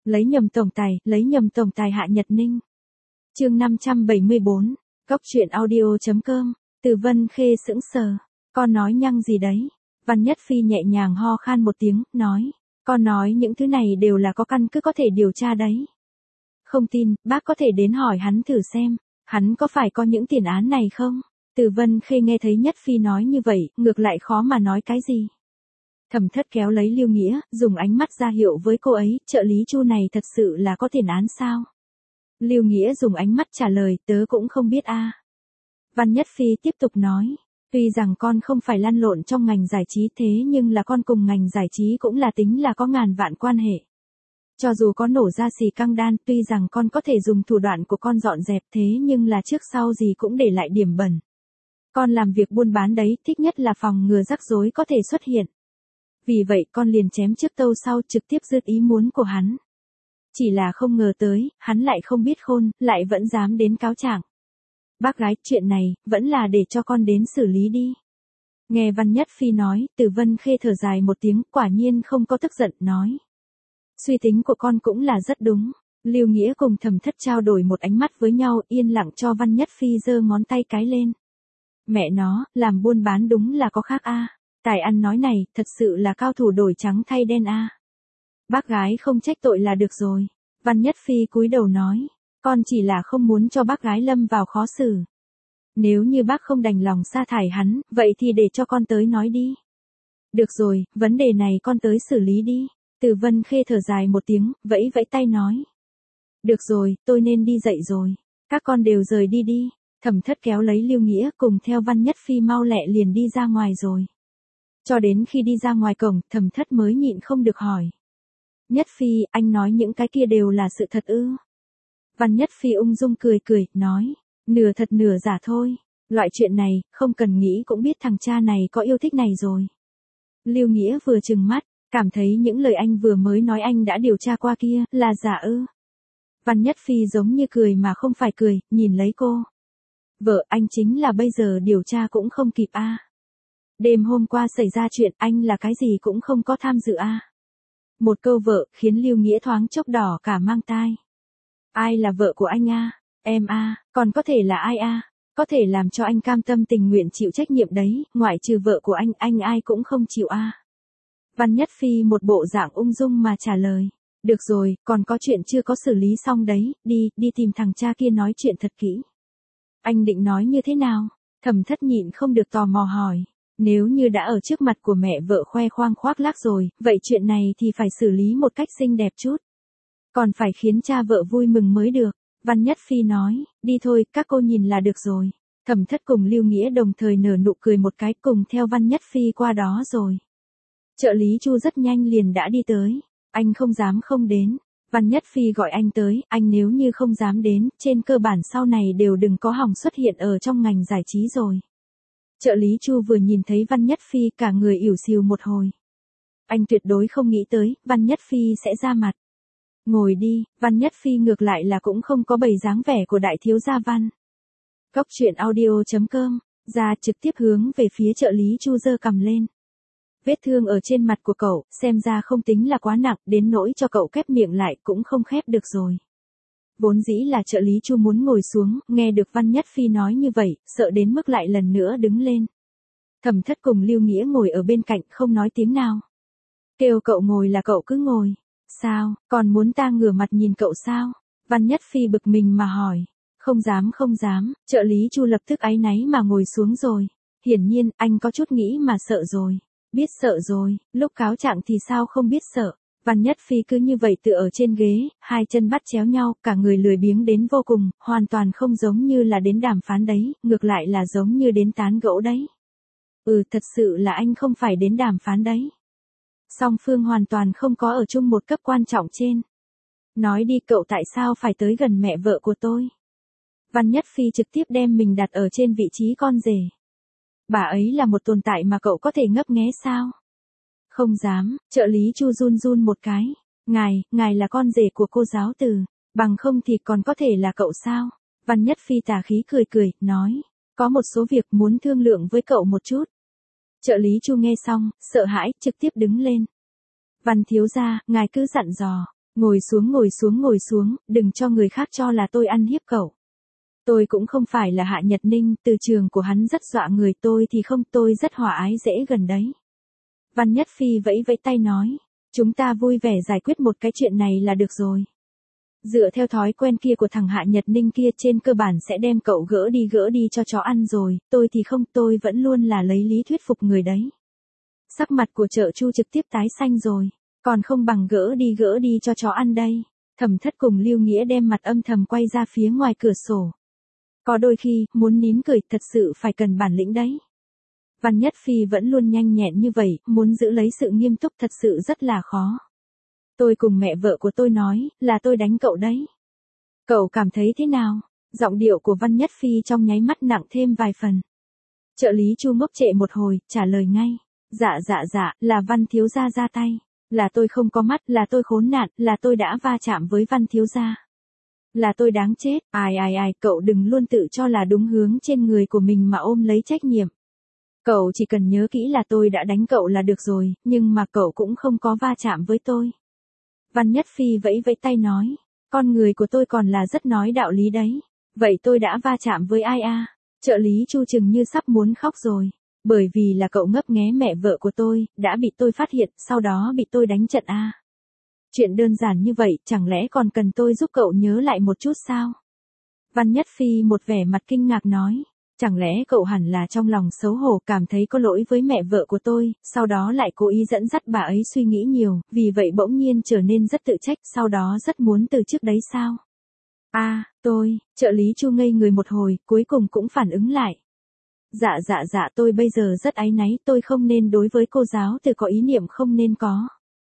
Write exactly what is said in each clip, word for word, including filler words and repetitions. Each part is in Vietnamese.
Lấy nhầm tổng tài, lấy nhầm tổng tài Hạ Nhật Ninh. Chương năm trăm bảy mươi bốn, Góc truyện audio chấm com. Từ Vân Khê sững sờ, con nói nhăng gì đấy? Văn Nhất Phi nhẹ nhàng ho khan một tiếng, nói, con nói những thứ này đều là có căn cứ có thể điều tra đấy. Không tin, bác có thể đến hỏi hắn thử xem, hắn có phải có những tiền án này không? Từ Vân Khê nghe thấy Nhất Phi nói như vậy, ngược lại khó mà nói cái gì. Thẩm Thất kéo lấy Lưu Nghĩa, dùng ánh mắt ra hiệu với cô ấy, trợ lý Chu này thật sự là có tiền án sao? Lưu Nghĩa dùng ánh mắt trả lời, tớ cũng không biết a. Văn Nhất Phi tiếp tục nói, tuy rằng con không phải lăn lộn trong ngành giải trí thế nhưng là con cùng ngành giải trí cũng là tính là có ngàn vạn quan hệ. Cho dù có nổ ra xì căng đan, tuy rằng con có thể dùng thủ đoạn của con dọn dẹp thế nhưng là trước sau gì cũng để lại điểm bẩn. Con làm việc buôn bán đấy, thích nhất là phòng ngừa rắc rối có thể xuất hiện. Vì vậy con liền chém trước tâu sau trực tiếp dứt ý muốn của hắn. Chỉ là không ngờ tới, hắn lại không biết khôn, lại vẫn dám đến cáo trạng. Bác gái, chuyện này, vẫn là để cho con đến xử lý đi. Nghe Văn Nhất Phi nói, Từ Vân Khê thở dài một tiếng, quả nhiên không có tức giận, nói. Suy tính của con cũng là rất đúng. Lưu Nghĩa cùng Thẩm Thất trao đổi một ánh mắt với nhau, yên lặng cho Văn Nhất Phi giơ ngón tay cái lên. Mẹ nó, làm buôn bán đúng là có khác a. Tài ăn nói này, thật sự là cao thủ đổi trắng thay đen a. Bác gái không trách tội là được rồi. Văn Nhất Phi cúi đầu nói, con chỉ là không muốn cho bác gái lâm vào khó xử. Nếu như bác không đành lòng sa thải hắn, vậy thì để cho con tới nói đi. Được rồi, vấn đề này con tới xử lý đi. Từ Vân Khê thở dài một tiếng, vẫy vẫy tay nói. Được rồi, tôi nên đi dậy rồi. Các con đều rời đi đi. Thẩm Thất kéo lấy Lưu Nghĩa cùng theo Văn Nhất Phi mau lẹ liền đi ra ngoài rồi. Cho đến khi đi ra ngoài cổng, Thẩm Thất mới nhịn không được hỏi. Nhất Phi, anh nói những cái kia đều là sự thật ư? Văn Nhất Phi ung dung cười cười, nói, nửa thật nửa giả thôi. Loại chuyện này, không cần nghĩ cũng biết thằng cha này có yêu thích này rồi. Lưu Nghĩa vừa trừng mắt, cảm thấy những lời anh vừa mới nói anh đã điều tra qua kia, là giả ư? Văn Nhất Phi giống như cười mà không phải cười, nhìn lấy cô. Vợ, anh chính là bây giờ điều tra cũng không kịp a. Đêm hôm qua xảy ra chuyện, anh là cái gì cũng không có tham dự a. Một câu vợ, khiến Lưu Nghĩa thoáng chốc đỏ cả mang tai. Ai là vợ của anh a? Em a, còn có thể là ai a? Có thể làm cho anh cam tâm tình nguyện chịu trách nhiệm đấy, ngoại trừ vợ của anh, anh ai cũng không chịu a. Văn Nhất Phi một bộ dạng ung dung mà trả lời. Được rồi, còn có chuyện chưa có xử lý xong đấy, đi, đi tìm thằng cha kia nói chuyện thật kỹ. Anh định nói như thế nào? Thẩm Thất nhịn không được tò mò hỏi. Nếu như đã ở trước mặt của mẹ vợ khoe khoang khoác lác rồi, vậy chuyện này thì phải xử lý một cách xinh đẹp chút. Còn phải khiến cha vợ vui mừng mới được. Văn Nhất Phi nói, đi thôi, các cô nhìn là được rồi. Thẩm Thất cùng Lưu Nghĩa đồng thời nở nụ cười một cái cùng theo Văn Nhất Phi qua đó rồi. Trợ lý Chu rất nhanh liền đã đi tới. Anh không dám không đến. Văn Nhất Phi gọi anh tới, anh nếu như không dám đến, trên cơ bản sau này đều đừng có hòng xuất hiện ở trong ngành giải trí rồi. Trợ lý Chu vừa nhìn thấy Văn Nhất Phi cả người ỉu xìu một hồi. Anh tuyệt đối không nghĩ tới, Văn Nhất Phi sẽ ra mặt. Ngồi đi, Văn Nhất Phi ngược lại là cũng không có bày dáng vẻ của đại thiếu gia Văn. Góc truyện audio chấm com, ra trực tiếp hướng về phía trợ lý Chu giơ cằm lên. Vết thương ở trên mặt của cậu, xem ra không tính là quá nặng, đến nỗi cho cậu khép miệng lại cũng không khép được rồi. Vốn dĩ là trợ lý Chu muốn ngồi xuống, nghe được Văn Nhất Phi nói như vậy, sợ đến mức lại lần nữa đứng lên. Thẩm Thất cùng Lưu Nghĩa ngồi ở bên cạnh không nói tiếng nào. Kêu cậu ngồi là cậu cứ ngồi. Sao, còn muốn ta ngửa mặt nhìn cậu sao? Văn Nhất Phi bực mình mà hỏi. Không dám không dám, trợ lý Chu lập tức áy náy mà ngồi xuống rồi. Hiển nhiên, anh có chút nghĩ mà sợ rồi. Biết sợ rồi, lúc cáo trạng thì sao không biết sợ. Văn Nhất Phi cứ như vậy tựa ở trên ghế, hai chân bắt chéo nhau, cả người lười biếng đến vô cùng, hoàn toàn không giống như là đến đàm phán đấy, ngược lại là giống như đến tán gẫu đấy. Ừ, thật sự là anh không phải đến đàm phán đấy. Song phương hoàn toàn không có ở chung một cấp quan trọng trên. Nói đi cậu tại sao phải tới gần mẹ vợ của tôi? Văn Nhất Phi trực tiếp đem mình đặt ở trên vị trí con rể. Bà ấy là một tồn tại mà cậu có thể ngấp nghé sao? Không dám, trợ lý Chu run run một cái. Ngài, ngài là con rể của cô giáo từ, bằng không thì còn có thể là cậu sao? Văn Nhất Phi tà khí cười cười, nói, có một số việc muốn thương lượng với cậu một chút. Trợ lý Chu nghe xong, sợ hãi, trực tiếp đứng lên. Văn thiếu gia, ngài cứ dặn dò, Ngồi xuống ngồi xuống ngồi xuống, đừng cho người khác cho là tôi ăn hiếp cậu. Tôi cũng không phải là Hạ Nhật Ninh, từ trường của hắn rất dọa người, tôi thì không, tôi rất hòa ái dễ gần đấy. Văn Nhất Phi vẫy vẫy tay nói, chúng ta vui vẻ giải quyết một cái chuyện này là được rồi. Dựa theo thói quen kia của thằng Hạ Nhật Ninh kia, trên cơ bản sẽ đem cậu gỡ đi gỡ đi cho chó ăn rồi, tôi thì không, tôi vẫn luôn là lấy lý thuyết phục người đấy. Sắc mặt của Trợ Chu trực tiếp tái xanh rồi, còn không bằng gỡ đi gỡ đi cho chó ăn đây. Thẩm Thất cùng Lưu Nghĩa đem mặt âm thầm quay ra phía ngoài cửa sổ. Có đôi khi, muốn nín cười thật sự phải cần bản lĩnh đấy. Văn Nhất Phi vẫn luôn nhanh nhẹn như vậy, muốn giữ lấy sự nghiêm túc thật sự rất là khó. Tôi cùng mẹ vợ của tôi nói, là tôi đánh cậu đấy. Cậu cảm thấy thế nào? Giọng điệu của Văn Nhất Phi trong nháy mắt nặng thêm vài phần. Trợ lý Chu ngốc trệ một hồi, trả lời ngay. Dạ dạ dạ, là Văn thiếu gia ra tay. Là tôi không có mắt, là tôi khốn nạn, là tôi đã va chạm với Văn thiếu gia. Là tôi đáng chết, ai ai ai, cậu đừng luôn tự cho là đúng hướng trên người của mình mà ôm lấy trách nhiệm. Cậu chỉ cần nhớ kỹ là tôi đã đánh cậu là được rồi, nhưng mà cậu cũng không có va chạm với tôi. Văn Nhất Phi vẫy vẫy tay nói, con người của tôi còn là rất nói đạo lý đấy. Vậy tôi đã va chạm với ai a? À? Trợ lý Chu chừng như sắp muốn khóc rồi. Bởi vì là cậu ngấp nghé mẹ vợ của tôi, đã bị tôi phát hiện, sau đó bị tôi đánh trận a. À? Chuyện đơn giản như vậy, chẳng lẽ còn cần tôi giúp cậu nhớ lại một chút sao? Văn Nhất Phi một vẻ mặt kinh ngạc nói, chẳng lẽ cậu hẳn là trong lòng xấu hổ cảm thấy có lỗi với mẹ vợ của tôi, sau đó lại cố ý dẫn dắt bà ấy suy nghĩ nhiều, vì vậy bỗng nhiên trở nên rất tự trách, sau đó rất muốn từ chức đấy sao? A, à, tôi, trợ lý Chu ngây người một hồi, cuối cùng cũng phản ứng lại. Dạ dạ dạ, tôi bây giờ rất áy náy, tôi không nên đối với cô giáo từ có ý niệm không nên có.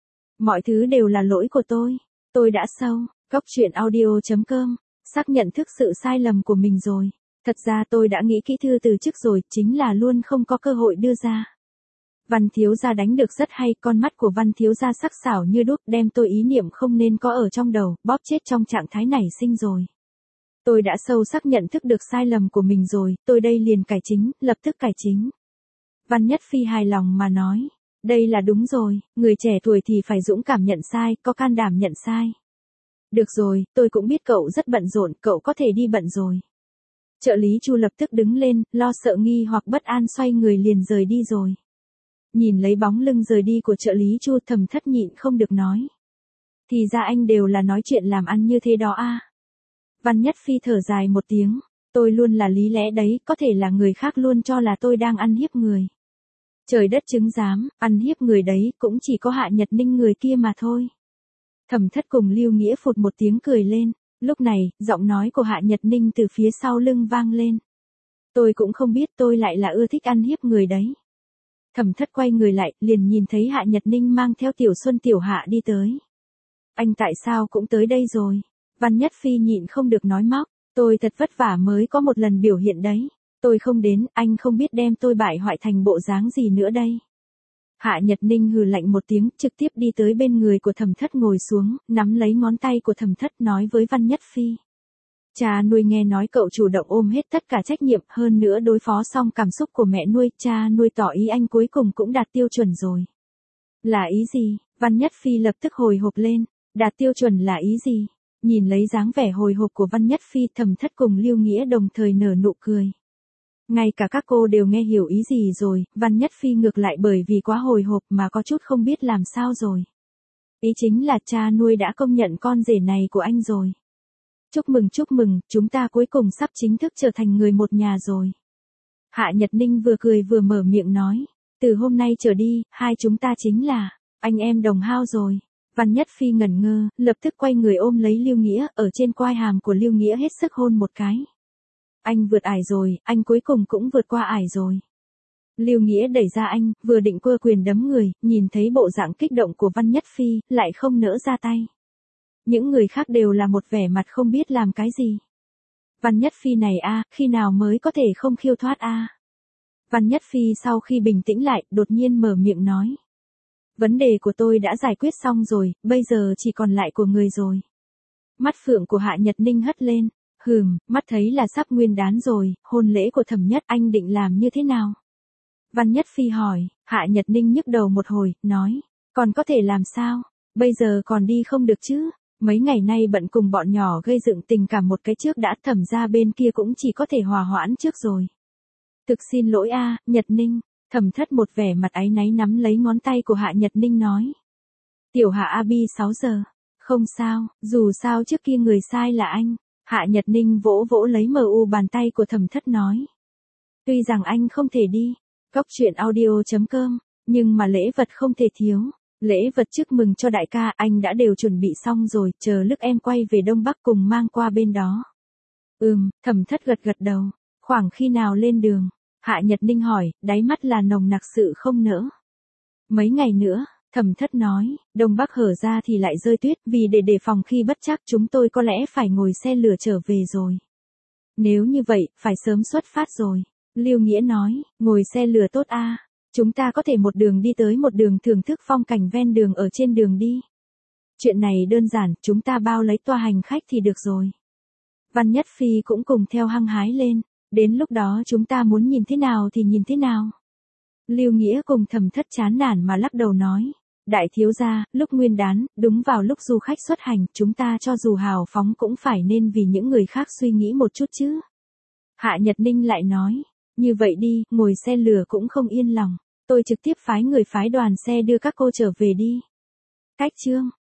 Mọi thứ đều là lỗi của tôi. Tôi đã sâu, góc truyện audio chấm com, xác nhận thức sự sai lầm của mình rồi. Thật ra tôi đã nghĩ kỹ thư từ chức rồi, chính là luôn không có cơ hội đưa ra. Văn thiếu gia đánh được rất hay, con mắt của Văn thiếu gia sắc sảo như đuốc, đem tôi ý niệm không nên có ở trong đầu, bóp chết trong trạng thái nảy sinh rồi. Tôi đã sâu sắc nhận thức được sai lầm của mình rồi, tôi đây liền cải chính, lập tức cải chính. Văn Nhất Phi hài lòng mà nói, đây là đúng rồi, người trẻ tuổi thì phải dũng cảm nhận sai, có can đảm nhận sai. Được rồi, tôi cũng biết cậu rất bận rộn, cậu có thể đi bận rồi. Trợ lý Chu lập tức đứng lên, lo sợ nghi hoặc bất an xoay người liền rời đi rồi. Nhìn lấy bóng lưng rời đi của trợ lý Chu, Thẩm Thất nhịn không được nói. Thì ra anh đều là nói chuyện làm ăn như thế đó a. À? Văn Nhất Phi thở dài một tiếng, tôi luôn là lý lẽ đấy, có thể là người khác luôn cho là tôi đang ăn hiếp người. Trời đất chứng giám, ăn hiếp người đấy cũng chỉ có Hạ Nhật Ninh người kia mà thôi. Thẩm Thất cùng Lưu Nghĩa phụt một tiếng cười lên, lúc này, giọng nói của Hạ Nhật Ninh từ phía sau lưng vang lên. Tôi cũng không biết tôi lại là ưa thích ăn hiếp người đấy. Thẩm Thất quay người lại, liền nhìn thấy Hạ Nhật Ninh mang theo Tiểu Xuân Tiểu Hạ đi tới. Anh tại sao cũng tới đây rồi? Văn Nhất Phi nhịn không được nói móc, tôi thật vất vả mới có một lần biểu hiện đấy. Tôi không đến, anh không biết đem tôi bại hoại thành bộ dáng gì nữa đây. Hạ Nhật Ninh hừ lạnh một tiếng, trực tiếp đi tới bên người của Thẩm Thất ngồi xuống, nắm lấy ngón tay của Thẩm Thất nói với Văn Nhất Phi. Cha nuôi nghe nói cậu chủ động ôm hết tất cả trách nhiệm, hơn nữa đối phó xong cảm xúc của mẹ nuôi, cha nuôi tỏ ý anh cuối cùng cũng đạt tiêu chuẩn rồi. Là ý gì? Văn Nhất Phi lập tức hồi hộp lên, đạt tiêu chuẩn là ý gì? Nhìn lấy dáng vẻ hồi hộp của Văn Nhất Phi, Thẩm Thất cùng Lưu Nghĩa đồng thời nở nụ cười. Ngay cả các cô đều nghe hiểu ý gì rồi, Văn Nhất Phi ngược lại bởi vì quá hồi hộp mà có chút không biết làm sao rồi. Ý chính là cha nuôi đã công nhận con rể này của anh rồi. Chúc mừng chúc mừng, chúng ta cuối cùng sắp chính thức trở thành người một nhà rồi. Hạ Nhật Ninh vừa cười vừa mở miệng nói, từ hôm nay trở đi, hai chúng ta chính là anh em đồng hao rồi. Văn Nhất Phi ngẩn ngơ, lập tức quay người ôm lấy Lưu Nghĩa, ở trên quai hàm của Lưu Nghĩa hết sức hôn một cái. Anh vượt ải rồi, anh cuối cùng cũng vượt qua ải rồi. Lưu Nghĩa đẩy ra anh, vừa định quơ quyền đấm người, nhìn thấy bộ dạng kích động của Văn Nhất Phi, lại không nỡ ra tay. Những người khác đều là một vẻ mặt không biết làm cái gì. Văn Nhất Phi này a, khi nào mới có thể không khiêu thoát a? Văn Nhất Phi sau khi bình tĩnh lại, đột nhiên mở miệng nói. Vấn đề của tôi đã giải quyết xong rồi, bây giờ chỉ còn lại của người rồi. Mắt phượng của Hạ Nhật Ninh hất lên, hừm, mắt thấy là sắp nguyên đán rồi, hôn lễ của Thẩm Nhất anh định làm như thế nào? Văn Nhất Phi hỏi, Hạ Nhật Ninh nhức đầu một hồi, nói, còn có thể làm sao? Bây giờ còn đi không được chứ? Mấy ngày nay bận cùng bọn nhỏ gây dựng tình cảm một cái trước đã, Thẩm gia bên kia cũng chỉ có thể hòa hoãn trước rồi. Thực xin lỗi a, Nhật Ninh. Thẩm Thất một vẻ mặt áy náy nắm lấy ngón tay của Hạ Nhật Ninh nói. Tiểu Hạ Abi sáu giờ. Không sao, dù sao trước kia người sai là anh. Hạ Nhật Ninh vỗ vỗ lấy mờ u bàn tay của Thẩm Thất nói. Tuy rằng anh không thể đi, cốc truyện audio chấm com, nhưng mà lễ vật không thể thiếu. Lễ vật chúc mừng cho đại ca anh đã đều chuẩn bị xong rồi, chờ lúc em quay về Đông Bắc cùng mang qua bên đó. Ừm, Thẩm Thất gật gật đầu. Khoảng khi nào lên đường? Hạ Nhật Ninh hỏi, đáy mắt là nồng nặc sự không nỡ. Mấy ngày nữa, Thẩm Thất nói, Đông Bắc hở ra thì lại rơi tuyết, vì để đề phòng khi bất trắc chúng tôi có lẽ phải ngồi xe lửa trở về rồi. Nếu như vậy, phải sớm xuất phát rồi. Lưu Nghĩa nói, ngồi xe lửa tốt a, chúng ta có thể một đường đi tới một đường thưởng thức phong cảnh ven đường ở trên đường đi. Chuyện này đơn giản, chúng ta bao lấy toa hành khách thì được rồi. Văn Nhất Phi cũng cùng theo hăng hái lên, đến lúc đó chúng ta muốn nhìn thế nào thì nhìn thế nào. Lưu Nghĩa cùng Thẩm Thất chán nản mà lắc đầu nói, đại thiếu gia, lúc nguyên đán, đúng vào lúc du khách xuất hành, chúng ta cho dù hào phóng cũng phải nên vì những người khác suy nghĩ một chút chứ. Hạ Nhật Ninh lại nói, như vậy đi, ngồi xe lửa cũng không yên lòng, tôi trực tiếp phái người phái đoàn xe đưa các cô trở về đi. Cách chương